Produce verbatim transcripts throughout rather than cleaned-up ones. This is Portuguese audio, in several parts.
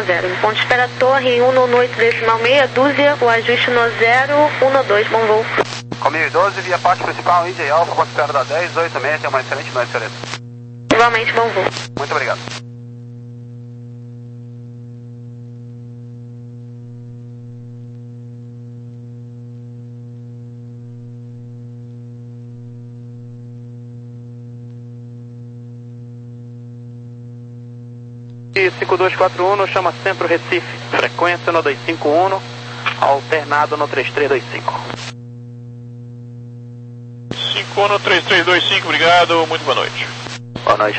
zero. Ponto de espera torre, um no oito decimal meia dúzia, o ajuste no zero, um no dois, bom voo. Com mil e doze, via parte principal, Índia e Alfa, ponto de espera da dez, oito meia, tenha uma excelente noite, senhorita. Igualmente, bom voo. Muito obrigado. E cinco dois quatro um chama Centro Recife, frequência no dois cinco um, alternado no três três dois cinco. cinco um três três dois cinco, obrigado, muito boa noite. Boa noite.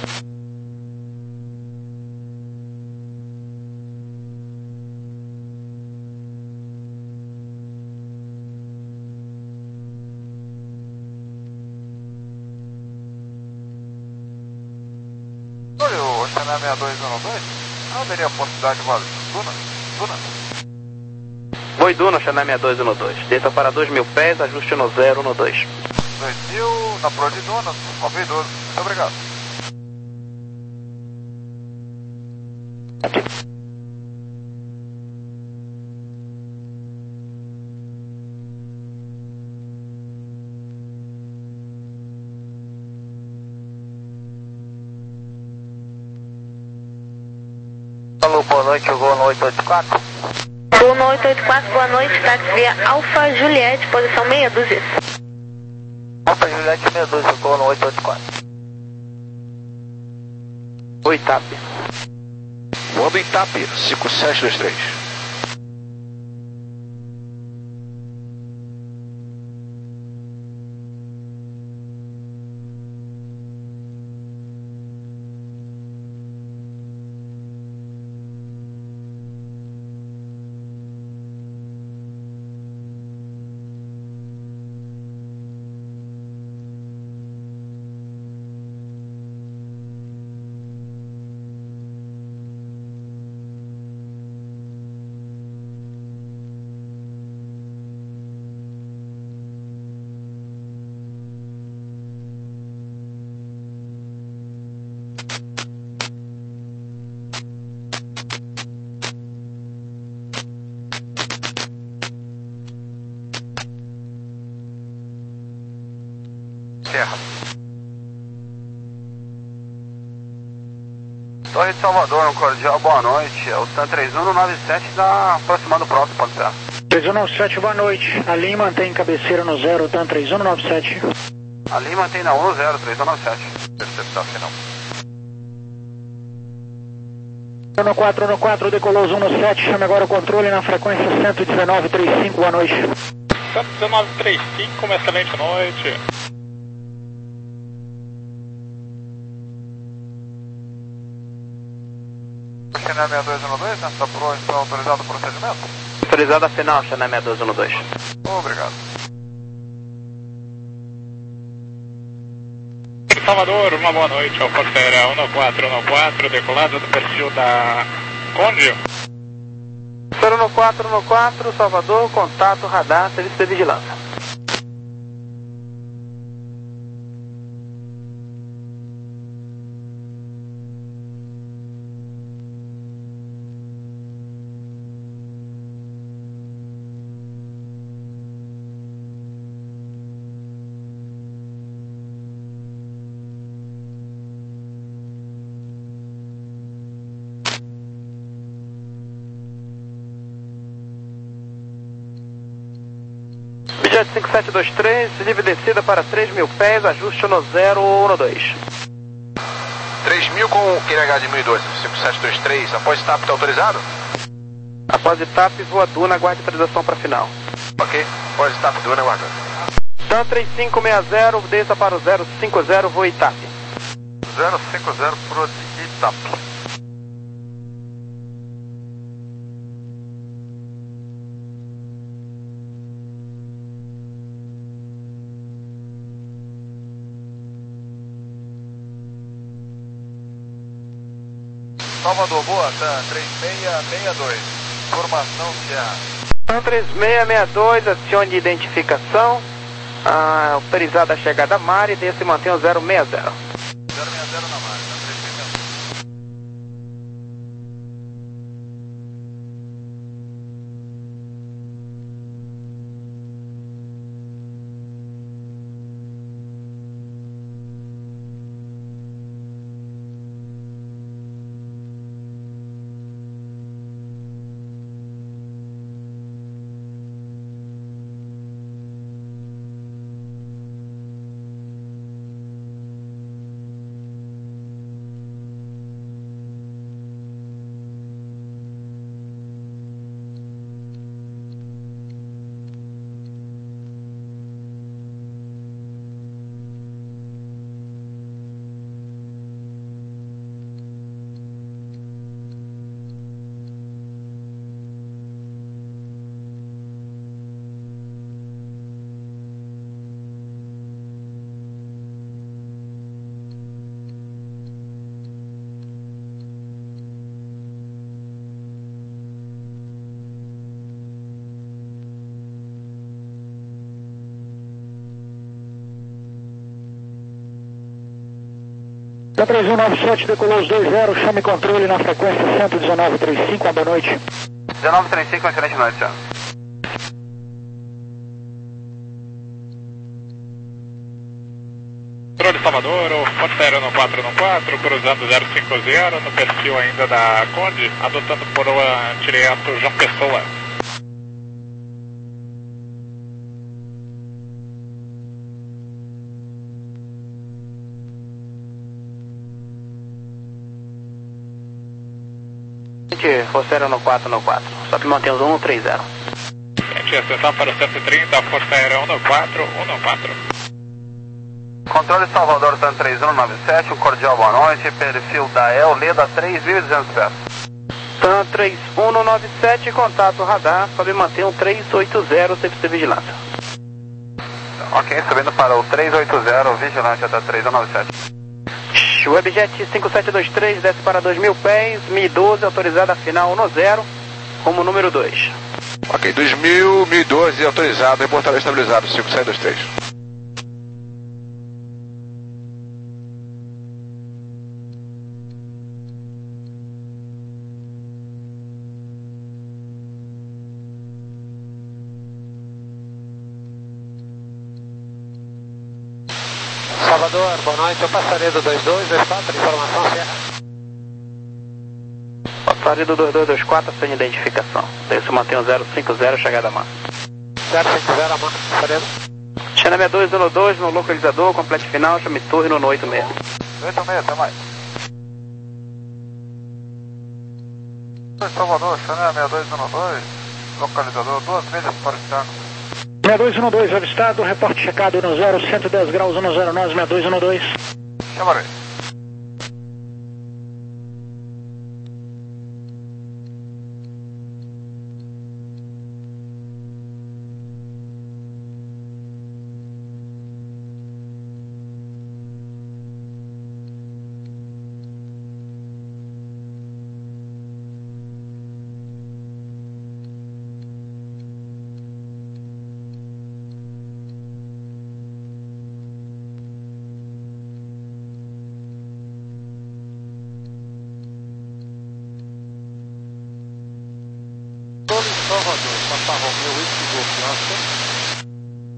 Olha, o Channel sessenta e dois um dois, não haveria a possibilidade de voar Duna? Duna? Oi, Duna, Channel sessenta e dois um dois. Desça para dois mil pés, ajuste no zero no dois. dois mil, na proa de Duna, nove mil e doze. Muito obrigado. Alô, boa noite, eu vou no oito oito quatro. Voo no oito oito quatro, boa noite, táxi via Alfa Juliette, posição meia dúzia. Alfa Juliette meia dúzia, eu vou no oito oito quatro. Oi, TAP. Voando em TAP, cinco sete dois três. Serra. Torre de Salvador, um cordial boa noite. É o TAM três um nove sete está aproximando o próximo, pode ser. três um nove sete, boa noite. Ali mantém cabeceira no zero, TAM três um nove sete. Ali mantém na um zero, três um nove sete. Percepção final. um no quatro, um no quatro, decolou um no sete, chame agora o controle na frequência cento e dezenove trinta e cinco, boa noite. cento e dezenove trinta e cinco, uma excelente noite. Channel sessenta e dois um dois, né? Está, pro, está autorizado o procedimento? Autorizada final, Channel sessenta e dois um dois. Obrigado. Salvador, uma boa noite, ao Forteira um quatro um quatro, decolada do perfil da Conde. zero um quatro um quatro, Salvador, contato, radar, serviço de vigilância. Jet cinco sete dois três, livre descida para três mil pés, ajuste no zero um dois. três mil com o Q H de mil e doze, cinco sete dois três, após TAP está autorizado? Após TAP, voa Duna, aguarde autorização para final. Ok, após TAP, Duna, aguarda. TAM três cinco seis zero, desça para o zero cinco zero, voa TAP. zero cinco zero pro TAP. Salvador, boa, TAM três seis seis dois, informação Sierra. TAM três seis seis dois, acione identificação, ah, autorizada a chegada a mar e desce e mantém o zero seis zero. zero seis zero na mar, TAM três seis seis. Santa três um nove sete, decolou os dois zero, chame controle na frequência cento e dezenove trinta e cinco, uma boa noite. dezenove trinta e cinco, excelente noite, senhor. Controle Salvador, o Força Aérea no quatro no quatro, cruzando zero cinco zero, no perfil ainda da Conde, adotando por o direto João Pessoa. Força Aérea no quatro no quatro, só que mantém os um três zero. Gente, atenção para o cento e trinta, Força Aérea um no quatro, um no quatro. Controle Salvador, Santa três um nove sete, um cordial boa noite, perfil da E L, Leda três mil e duzentos pés. Santa três um nove sete, contato radar, sobe manter um três oito zero, C P C Vigilância. Ok, subindo para o três oito zero, vigilante até três um nove sete. Webjet cinco sete dois três, desce para dois mil pés, mil e doze, autorizada final no zero, rumo número dois. Ok, dois mil, mil e doze, autorizado, reportado estabilizado, cinco sete dois três. Salvador, boa noite, eu passaria do dois dois dois quatro, informação Serra. Passaria do dois dois dois quatro sem identificação. Desce mantém o zero cinco zero, chegada a massa. zero cinco zero, a massa, passaria. China sessenta e dois um dois no localizador, complete final, chame torre no oito seis. oito seis, até mais. Salvador, China sessenta e dois um dois, localizador duas milhas para o externo. sessenta e dois um dois, avistado, reporte checado no zero, cento e dez graus, um zero nove, sessenta e dois um dois. Chamarei. Salvador, Papa Romeu, Whisky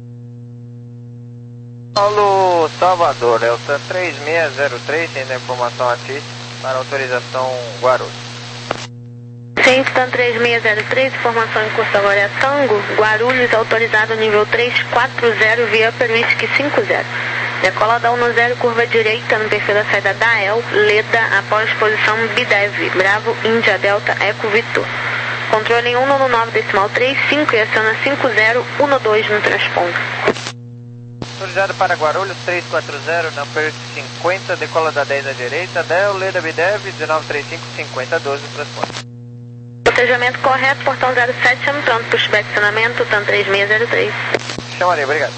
Golf, Alô, Salvador, é o T A M três seis zero três, tendo a informação ativa para autorização Guarulhos. Sim, T A M três seis zero três, informação em curso agora é Tango, Guarulhos, autorizado nível três quatro zero, via Perwhisky cinco zero. Decola da um zero, curva direita no perfil da saída da E L, Leda, após posição B D E V, Bravo, Índia, Delta, Eco, Vitor. Controle em um nove decimal três cinco e aciona cinco zero um dois no transponder. Autorizado para Guarulhos três quatro zero, number cinquenta, decola da dez à direita, D E L, Leda, B D E V, um nove três cinco, cinquenta doze no transponder. Protejamento correto, portão zero sete, chame pronto, pushback acionamento, T A M três seis zero três. Chamarei, obrigado.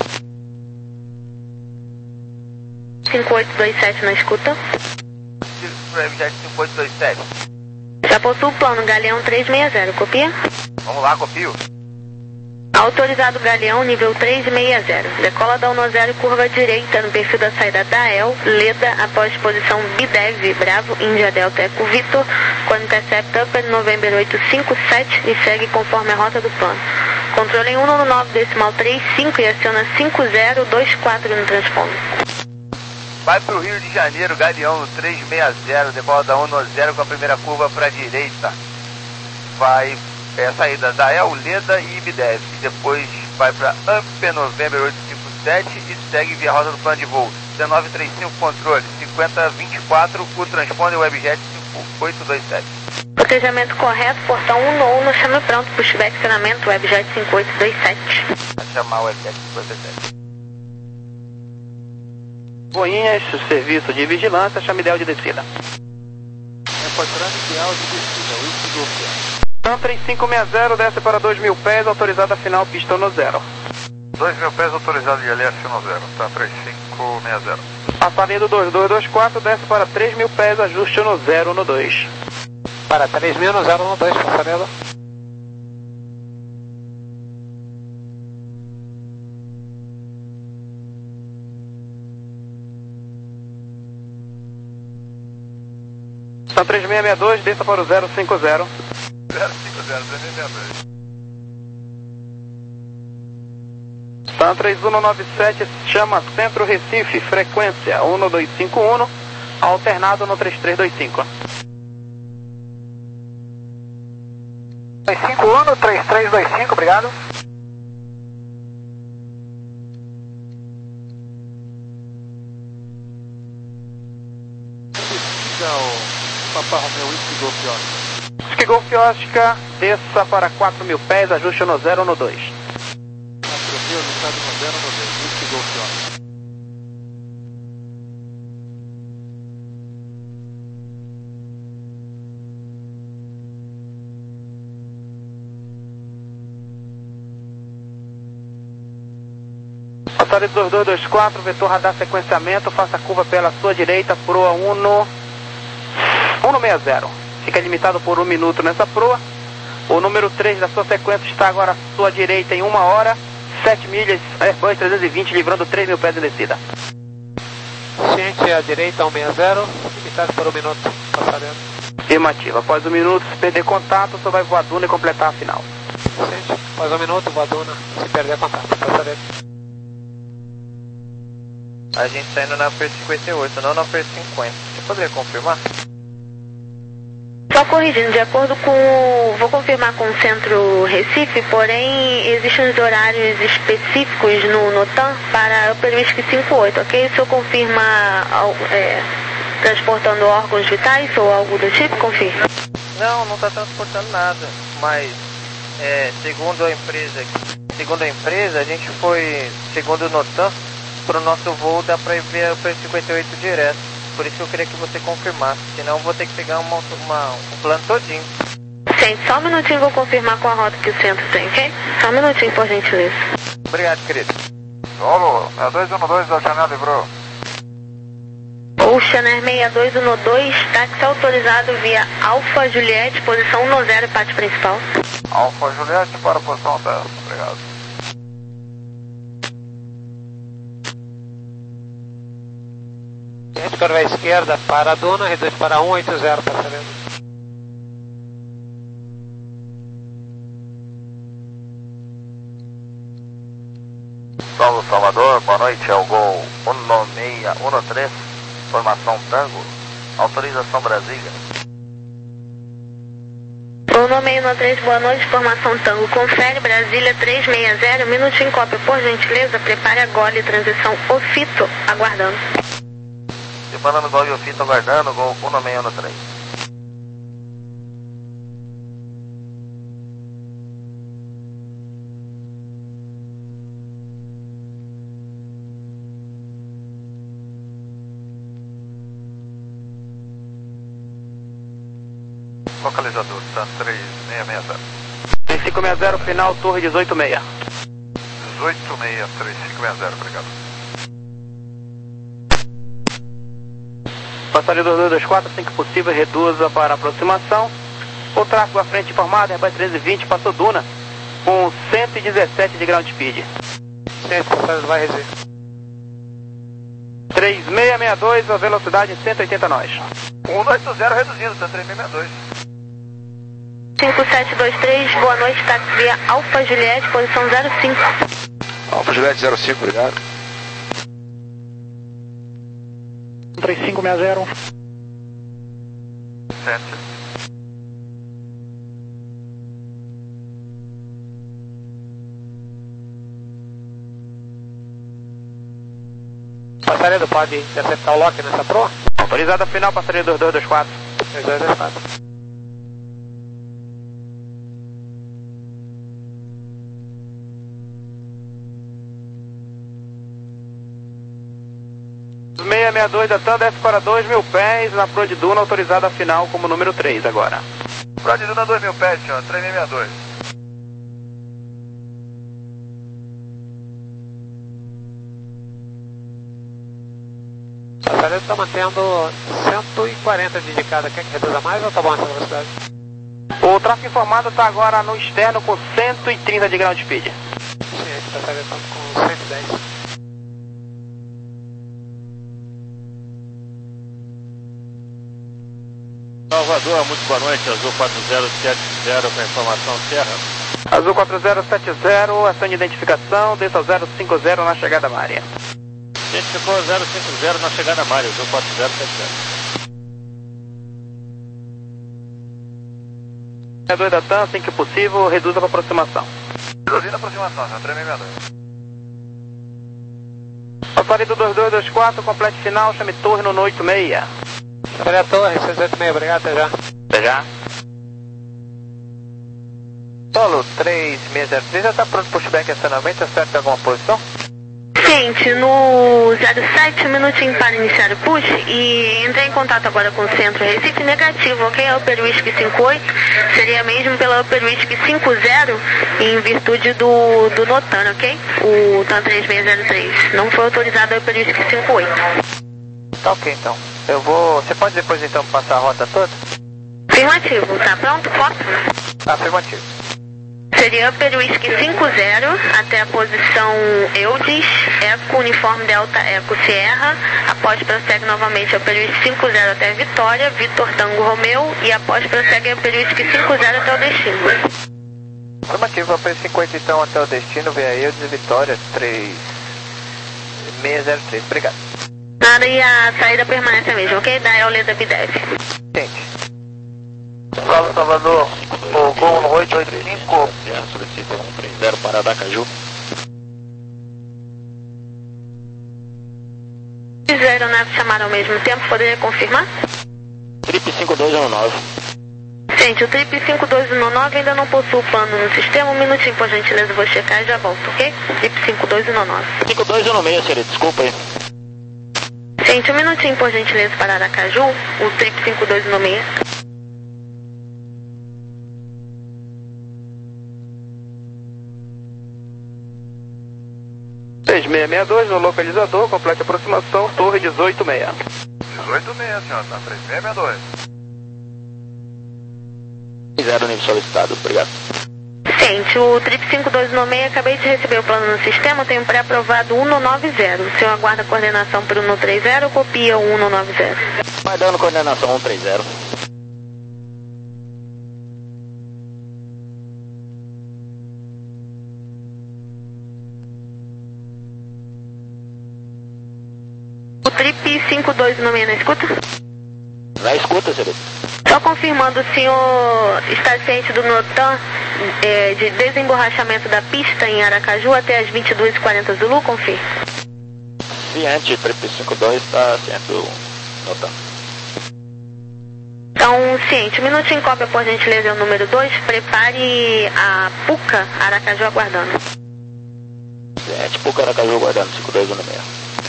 cinco oito dois sete na escuta. Webjet cinco oito dois sete. Já possui o plano Galeão três seis zero, copia? Vamos lá, copio. Autorizado Galeão nível três seis zero. Decola da um zero, curva direita no perfil da saída da E L, Leda, após posição B D E V, Bravo, Índia, Delta, Eco, Vitor, com intercept Upper November oito cinco sete e segue conforme a rota do plano. Controle em um nove decimal três cinco e aciona cinco zero dois quatro no transponder. Vai para o Rio de Janeiro, Galeão no três seis zero, decola da um zero com a primeira curva para a direita. Vai é, saída da E L, Leda e B D E V. E depois vai para Upper November oito cinco sete e segue via rota do plano de voo. dezenove trinta e cinco controle, cinquenta vinte e quatro, o transponder Webjet cinco oito dois sete. Protejamento correto, portão um no chame pronto, pushback acionamento, Webjet cinco oito dois sete. Vai chamar o Webjet cinco oito dois sete. Boinhas, serviço de vigilância, chame ideal de descida. Reportando ideal de descida, Whisky Golf. T A M três cinco seis zero, desce para dois mil pés, autorizada final, pista no zero. dois mil pés autorizado de L S no zero, tá três cinco seis zero. Passaria do dois dois dois quatro, desce para três mil pés, ajuste no zero no dois. Para três mil no zero um dois, passarela. São três seis seis dois, desça para o zero cinco zero. zero cinco zero, três seis seis dois. São três um nove sete, chama Centro Recife, frequência um dois cinco um, alternado no três três dois cinco. dois cinco um, três três dois cinco, obrigado. Papa Romeo Whisky Golf Oscar. Whisky Golf Oscar, desça para quatro mil pés, ajuste no zero no dois. quatro mil, limitado no zero no dois, Whisky Golf Oscar. Passaria dois dois dois quatro, vetor radar sequenciamento, faça a curva pela sua direita, proa um no um seis zero. Fica limitado por um minuto nessa proa. O número três da sua sequência está agora à sua direita em uma hora, sete milhas, Airbus trezentos e vinte, livrando três mil pés de descida. Ciente à direita, um seis zero, limitado por um minuto, passarela. Afirmativa. Após um minuto, se perder contato, só vai voar duna e completar a final. Ciente, após um minuto, voa duna, se perder contato, passarela. A gente saindo na P cinquenta e oito, não na P cinquenta. Você poderia confirmar? Só corrigindo, de acordo com... Vou confirmar com o Centro Recife, porém existem os horários específicos no NOTAM para Upper Whisky cinquenta e oito, ok? O senhor confirma é, transportando órgãos vitais ou algo do tipo? Confirma. Não, não está transportando nada, mas é, segundo a empresa, segundo a empresa, a gente foi, segundo o NOTAM, para o nosso voo dá para ver o P cinquenta e oito direto. Por isso que eu queria que você confirmasse, senão eu vou ter que pegar uma, uma, um plano todinho. Gente, só um minutinho, vou confirmar com a rota que o centro tem, ok? Só um minutinho, por gentileza. Obrigado, querido. Solo, seis dois um dois da Chanel livrou. O Chanel seis dois um dois, táxi autorizado via Alfa Juliette, posição um zero, pátio principal. Alfa Juliette para a posição dez, obrigado. Ciente, curva à esquerda, para a duna, reduz para cento e oitenta, passarela. Solo Salvador, boa noite, é o Gol um seis um três, formação Tango, autorização Brasília. O nome um três, boa noite, formação Tango, confere Brasília três seis zero, minutinho cópia, por gentileza, prepare a gole, transição Ofito, aguardando. Separando Gol e Ofito, aguardando, Gol um seis um três. Localizador, tá três seis seis zero. três cinco seis zero, final, torre dezoito seis. dezoito seis, três cinco seis zero, obrigado. Passaria dois dois dois quatro, assim que possível, reduza para aproximação. O tráfego à frente informado, Airbus trezentos e vinte, passou duna, com cento e dezessete de ground speed. Ciente, passarela vai reduzir. três seis seis dois, a velocidade cento e oitenta nós. um oito zero reduzido, tá três seis seis dois. cinco sete dois três, boa noite, táxi via Alfa Juliette, posição zero cinco. Alfa Juliette zero cinco, obrigado. três cinco seis zero. sete. Passarela pode interceptar o lock nessa proa? Autorizada final, passaria dois dois dois quatro. dois dois dois quatro. seis seis dois da TAM desce para dois mil pés na proa de duna, autorizada final como número três agora. Proa de duna dois mil pés, senhor, três seis seis dois. Passarela está mantendo cento e quarenta de indicada. Quer que reduza mais ou tá bom essa velocidade? O tráfego informado está agora no externo com cento e trinta de ground speed. Ciente, passarela está com cento e dez. Salvador, muito boa noite, Azul quatro zero sete zero com a informação Serra. Azul quatro zero sete zero, ação de identificação, desça zero cinco zero na chegada à área. Identificou zero cinco zero na chegada à área, Azul quatro zero sete zero. sessenta e dois da TAM, assim que possível, reduza a aproximação. Reduzindo a aproximação, já três seis dois. Autorido dois dois dois quatro, complete final, chame torre no oito seis. Olha a torre, seis oito seis, obrigado, até já. Até já. Solo três seis zero três, já está pronto para o pushback e acionamento, acerta alguma posição? Gente, no zero sete, um minutinho para iniciar o push e entrei em contato agora com o centro Recife, negativo, ok? A Upper Whisky cinco oito seria mesmo pela Upper Whisky cinco zero em virtude do, do Notan, ok? O TAM três seis zero três, não foi autorizado a Upper Whisky cinco oito. Tá ok então, eu vou, você pode depois então passar a rota toda? Afirmativo, tá pronto? Foto? Afirmativo. Seria Upper Whisky cinco zero até a posição Eudis, Eco, Uniforme Delta, Eco, Sierra. Após prossegue novamente Upper Whisky cinco zero até Vitória, Vitor Tango Romeu. E após prossegue Upper Whisky cinco zero até o destino. Afirmativo, Upper cinco oito então até o destino, via Eudis e Vitória, três seis zero três, obrigado. Nada, e a saída permanece a mesma, ok? Da Eoleda Bidev. Gente. Salve Salvador, o Gol no oito oito cinco. Solicita um três zero para Aracaju. As aeronaves chamaram ao mesmo tempo, poderia confirmar? Trip cinco dois um nove. Gente, o Trip cinco dois um nove ainda não possui plano no sistema. Um minutinho, por gentileza, vou checar e já volto, ok? Trip cinco dois um nove. cinco dois um seis, senhorita, desculpa aí. Gente, um minutinho, por gentileza, para Aracaju. O Trip cinco dois um seis. seis seis seis dois no localizador, complete aproximação, torre dezoito seis. dezoito seis, senhor, tá três seis seis dois. Zero nível solicitado, obrigado. Gente, o Trip cinco dois um seis, acabei de receber o plano no sistema, tenho pré-aprovado um um nove zero. O senhor aguarda a coordenação para o um três zero ou copia o um um nove zero? Vai dando coordenação um três zero. O Trip cinco dois um seis na escuta? Na escuta, senhorita. Só confirmando, o senhor está ciente do Notan é, de desemborrachamento da pista em Aracaju até as vinte e duas e quarenta Zulu, confirme. Ciente, Trip cinco dois está ciente do Notan. Então, ciente, um minutinho, cópia por gentileza é o número dois, prepare a Puca Aracaju aguardando. Ciente, Puca Aracaju aguardando, cinco dois um seis.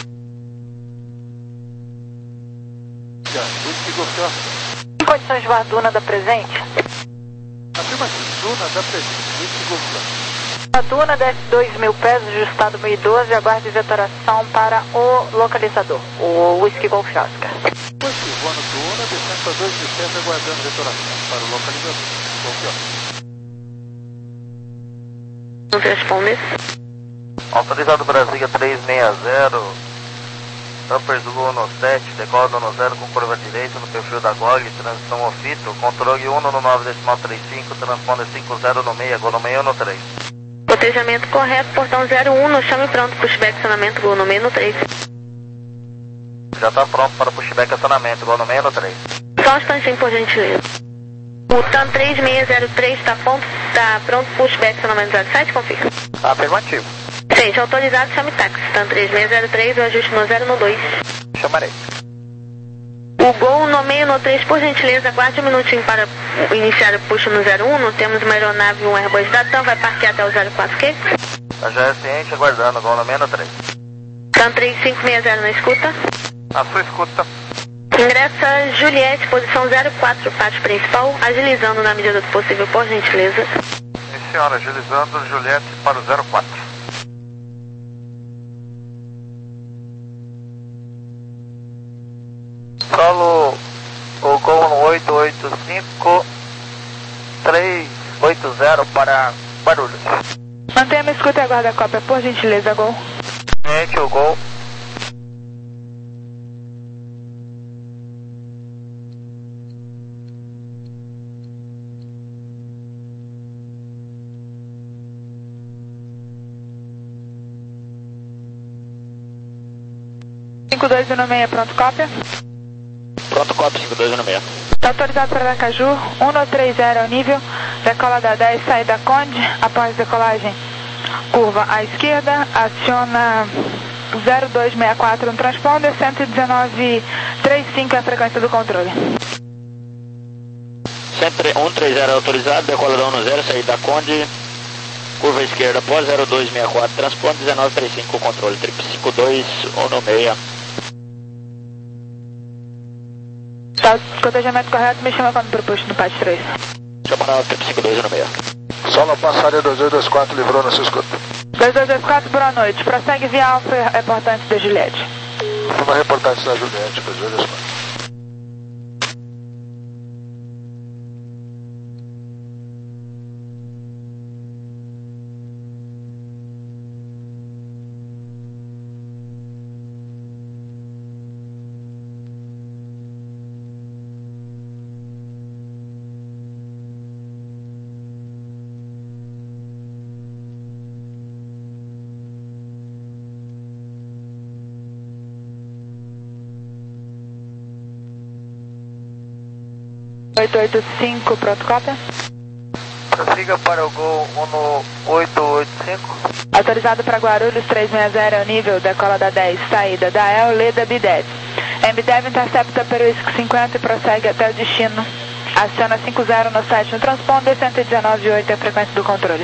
Em condições de voar Duna da presente? Afirmativo, Duna da presente. A Duna desce dois mil pés, ajustado mil e doze, aguarde vetoração para o localizador, o Whisky Golf Oscar. Whisky, voando Duna, descendo para dois mil pés, aguardando vetoração para o localizador. Golf Oscar. Não te responder. Autorizado Brasília três seis zero. Upper do um sete, decola do um zero com curva direita no perfil da G O G, transição ofito, controle um no nove decimal trinta e cinco, transponder cinco zero no seis, Gol no seis no três. Cotejamento correto, portão zero um, no chame pronto, pushback acionamento, Gol no seis no três. Já está pronto para pushback acionamento, Gol no seis no três. Só um instantinho, por gentileza. O TAM três seis zero três está pronto, tá pronto, pushback acionamento zero sete, confirma. Afirmativo. Gente, autorizado, chame táxi. TAM três seis zero três, o ajuste no zero no dois. Chamarei. O Gol no meio no três, por gentileza, aguarde um minutinho para iniciar o push no zero um. Temos uma aeronave, um Airbus da TAM, vai parquear até o zero quatro, ok? Já é ciente, aguardando, Gol no seis no três. TAM três cinco seis zero na escuta. A sua escuta. Ingressa Juliette, posição zero quatro, pátio principal, agilizando na medida do possível, por gentileza. Sim, senhora, agilizando Juliette para o zero quatro. Solo o Gol no oito oito cinco três oito zero para Guarulhos. Mantenha a escuta e aguarda a cópia, por gentileza, Gol. Gente, o Gol. cinco dois um seis, pronto, cópia. Pronto, cópia, cinco dois um seis. Está autorizado para Aracaju, um três zero ao nível, decola da dez, saída Conde, após decolagem, curva à esquerda, aciona zero dois seis quatro, um transponder, cento e dezenove trinta e cinco é a frequência do controle. um três zero autorizado, decola da um zero, saída Conde, curva esquerda após zero dois seis quatro, transponder dezenove trinta e cinco, controle, trip cinco dois um seis. Tá, cotejamento correto, me chama quando proposto no P A T três. Chama na trip cinco dois um seis. Solo passaria dois dois dois quatro, livrou na sua escuta. dois dois dois quatro, boa noite. Prossegue via Alfa e reportante da Juliette. Uma reportagem da Juliette, dois dois dois quatro. oito oito cinco, pronto, cópia. Prossiga para o gol um oito oito cinco. Autorizado para Guarulhos três seis zero ao nível, decola da dez, saída da El, Leda, Bidev. Mdev intercepta Peruísco cinquenta e prossegue até o destino. Aciona cinco zero no site no transponder, cento e dezenove vírgula oito é a frequência do controle.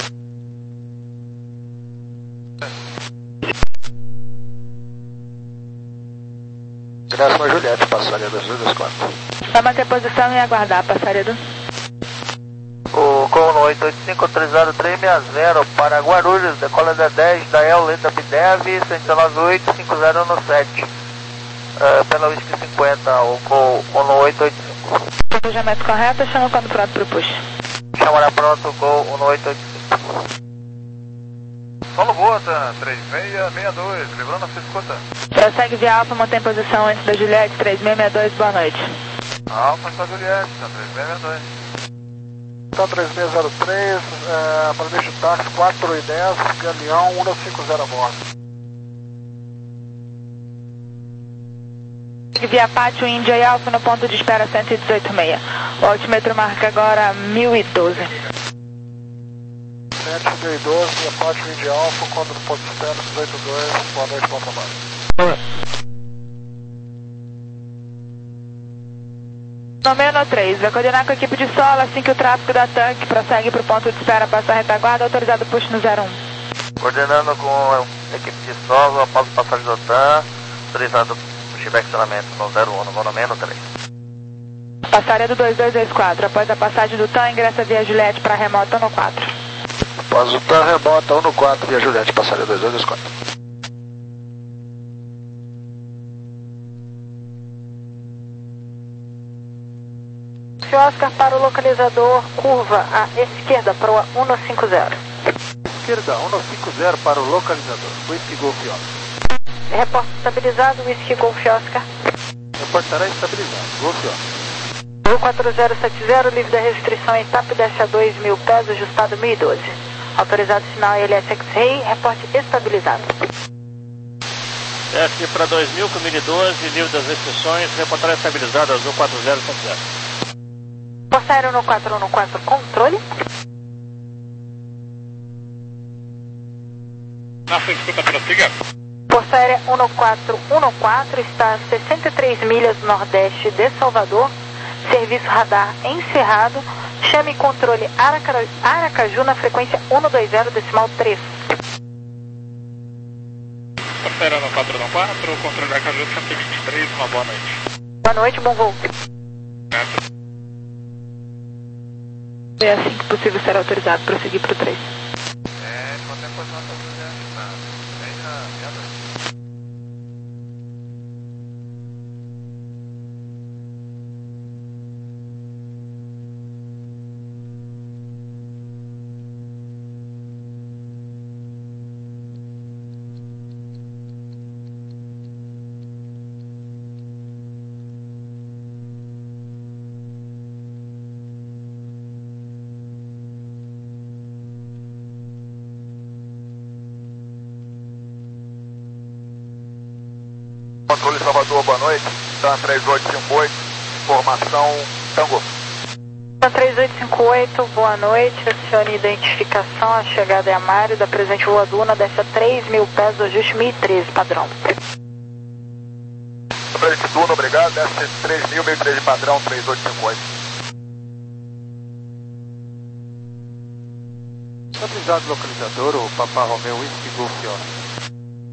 Décima Juliette, passaria dois dois dois quatro. Vai manter posição e aguardar, passaria do... O gol no oito oito cinco, autorizado três seis zero para Guarulhos, decola da dez, da El, Leda, Bidev, cento e dezenove vírgula oito, cinco zero no sete. Uh, pela Whisky cinquenta, o gol no oito oito cinco. Cotejamento correto, chama quando pronto para o push. Chamará pronto, gol no oito oito cinco. Solo Bota, três seis seis dois, livrou na sua escuta. Prossegue via Alfa, mantém posição antes da Juliette, três seis seis dois, boa noite. Alfa está Juliette, tá três seis seis dois. Tá três seis zero três, é, para deixar o táxi quatro e dez, Galeão um cinco zero a bordo. Via Pátio Índia e Alfa no ponto de espera cento e dezoito vírgula seis. O altímetro marca agora mil e doze. sete mil e doze, Via Pátio Índia e Alfa, quando no ponto de espera dezoito dois, boa noite, bom trabalho. Número três, vai coordenar com a equipe de solo assim que o tráfego da tanque prossegue para o ponto de espera passar a retaguarda, autorizado push no zero um. Coordenando com a equipe de solo, após o passagem do T A M, autorizado pushback acionamento no zero um, no volume três. Passaria do dois dois dois quatro, após a passagem do T A M, ingressa via Juliette para remota no quatro. Após o T A M, remota um no quatro, via Juliette, passaria dois dois dois quatro. Oscar para o localizador, curva à esquerda, proa um cinco zero. Esquerda, um cinco zero para o localizador, Whisky Golf Oscar. Reporte estabilizado, Whisky Golf Oscar. Reportará estabilizado, Golf Oscar. Voo quatro zero sete zero, livre da restrição em TAP, desce a dois mil pés, ajustado mil e doze. Autorizado sinal L S X-Ray, reporte estabilizado. Desce para dois mil com mil e doze, livre das restrições, reportará estabilizado, azul quatro zero sete zero. Força aérea um quatro um quatro, controle. Na sua escuta, prossiga. Força aérea um quatro um quatro está a sessenta e três milhas nordeste de Salvador. Serviço radar encerrado. Chame controle Araca, Aracaju na frequência um dois zero decimal três. Força aérea um quatro um quatro, controle Aracaju cento e vinte e três, uma boa noite. Boa noite, bom voo. Certo. É assim que possível será autorizado prosseguir para o três. É, qualquer coisa nós estamos fazendo, tá? Bem na meia-noite. controle Salvador, boa noite. TAM três oito cinco oito, formação Tango. TAM três oito cinco oito, boa noite. Acione identificação, a chegada é a Mário, da presente Rua Duna, desce a três mil pés, do ajuste mil e treze, padrão. Da presente Duna, obrigado, desce três mil, mil e treze, padrão, três oito cinco oito. Estabilizado localizador, o Papa Romeo Whisky Golf Oscar.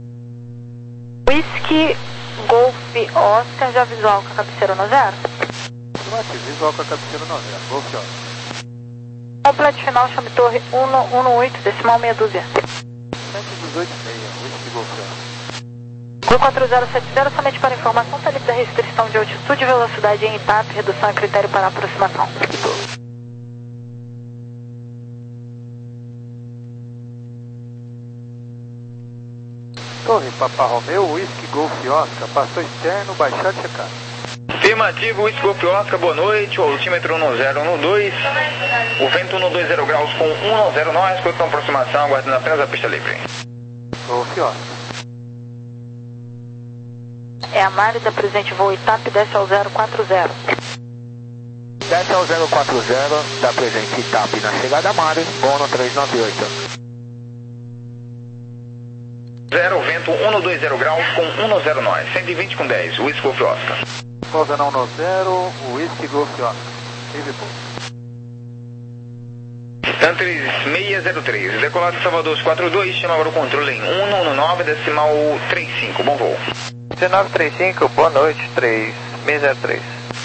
Whisky Golf Oscar, já visual com a cabeceira no zero? Afirmativo, visual com a cabeceira no zero, Golf Oscar. Completo final, chame torre cento e dezoito, decimal meia dúzia. cento e dezoito e meia, Whisky Golf Oscar. Gol quatro zero sete zero, somente para informação, está livre da restrição de altitude e velocidade em Itap, redução a critério para aproximação. Torre Papa Romeo, Whisky Golf Oscar, passou externo, baixar de checado. Afirmativo, Whisky Golf Oscar, boa noite, o altímetro um zero um dois, o vento cento e vinte graus com um zero nós, com aproximação, aguardando apenas a pista livre. Golf Oscar. É a Mário, da presente voo Itap, desce ao zero quatro zero. Desce ao zero quatro zero, da presente Itap na chegada Mário, Bono três nove oito. zero, vento cento e vinte graus com um zero nós, cento e vinte com dez, Whisky Golf Oscar. Pousa não no zero, Whisky Golf Oscar. Vive pouco. TAM três seis zero três, decolado de Salvador quatro dois, chama agora o controle em cento e nove, decimal trinta e cinco, bom voo. dezenove trinta e cinco, boa noite, três seis zero três.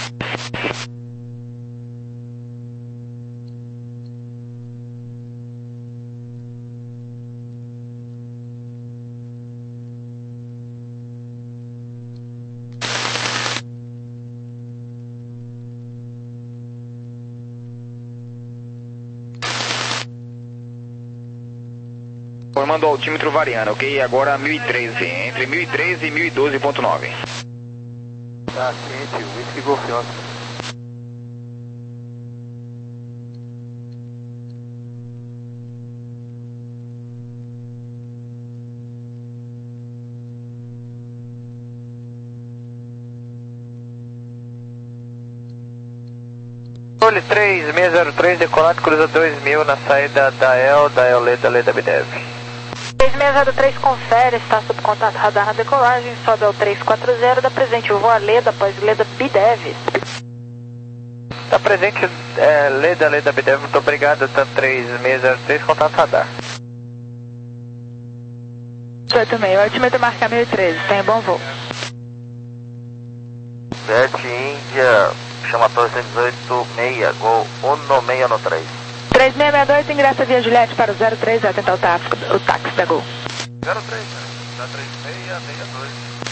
Formando o altímetro variando, ok? Agora mil e treze, entre mil e treze e mil e doze ponto nove. Tá ciente, Whisky Golf Oscar. Controle três seis zero três, decolado, cruza dois mil na saída da El, da El Leda, Leda Bidev. três seis zero três, confere, está sob contato radar na decolagem, sobe ao três quatro zero, da presente voo a Leda, após Leda Bidev. Tá presente, é, Leda, Leda Bidev, muito obrigado, TAM três seis zero três, contato radar. oito seis, altímetro marca mil e treze, tenha bom voo. sete Índia, chama torre cento e dezoito, seis, gol um seis um três. três seis seis dois, ingressa via Juliette para o zero três, atenta ao táxi, o táxi da Gol. zero três, né? Dá três seis seis dois.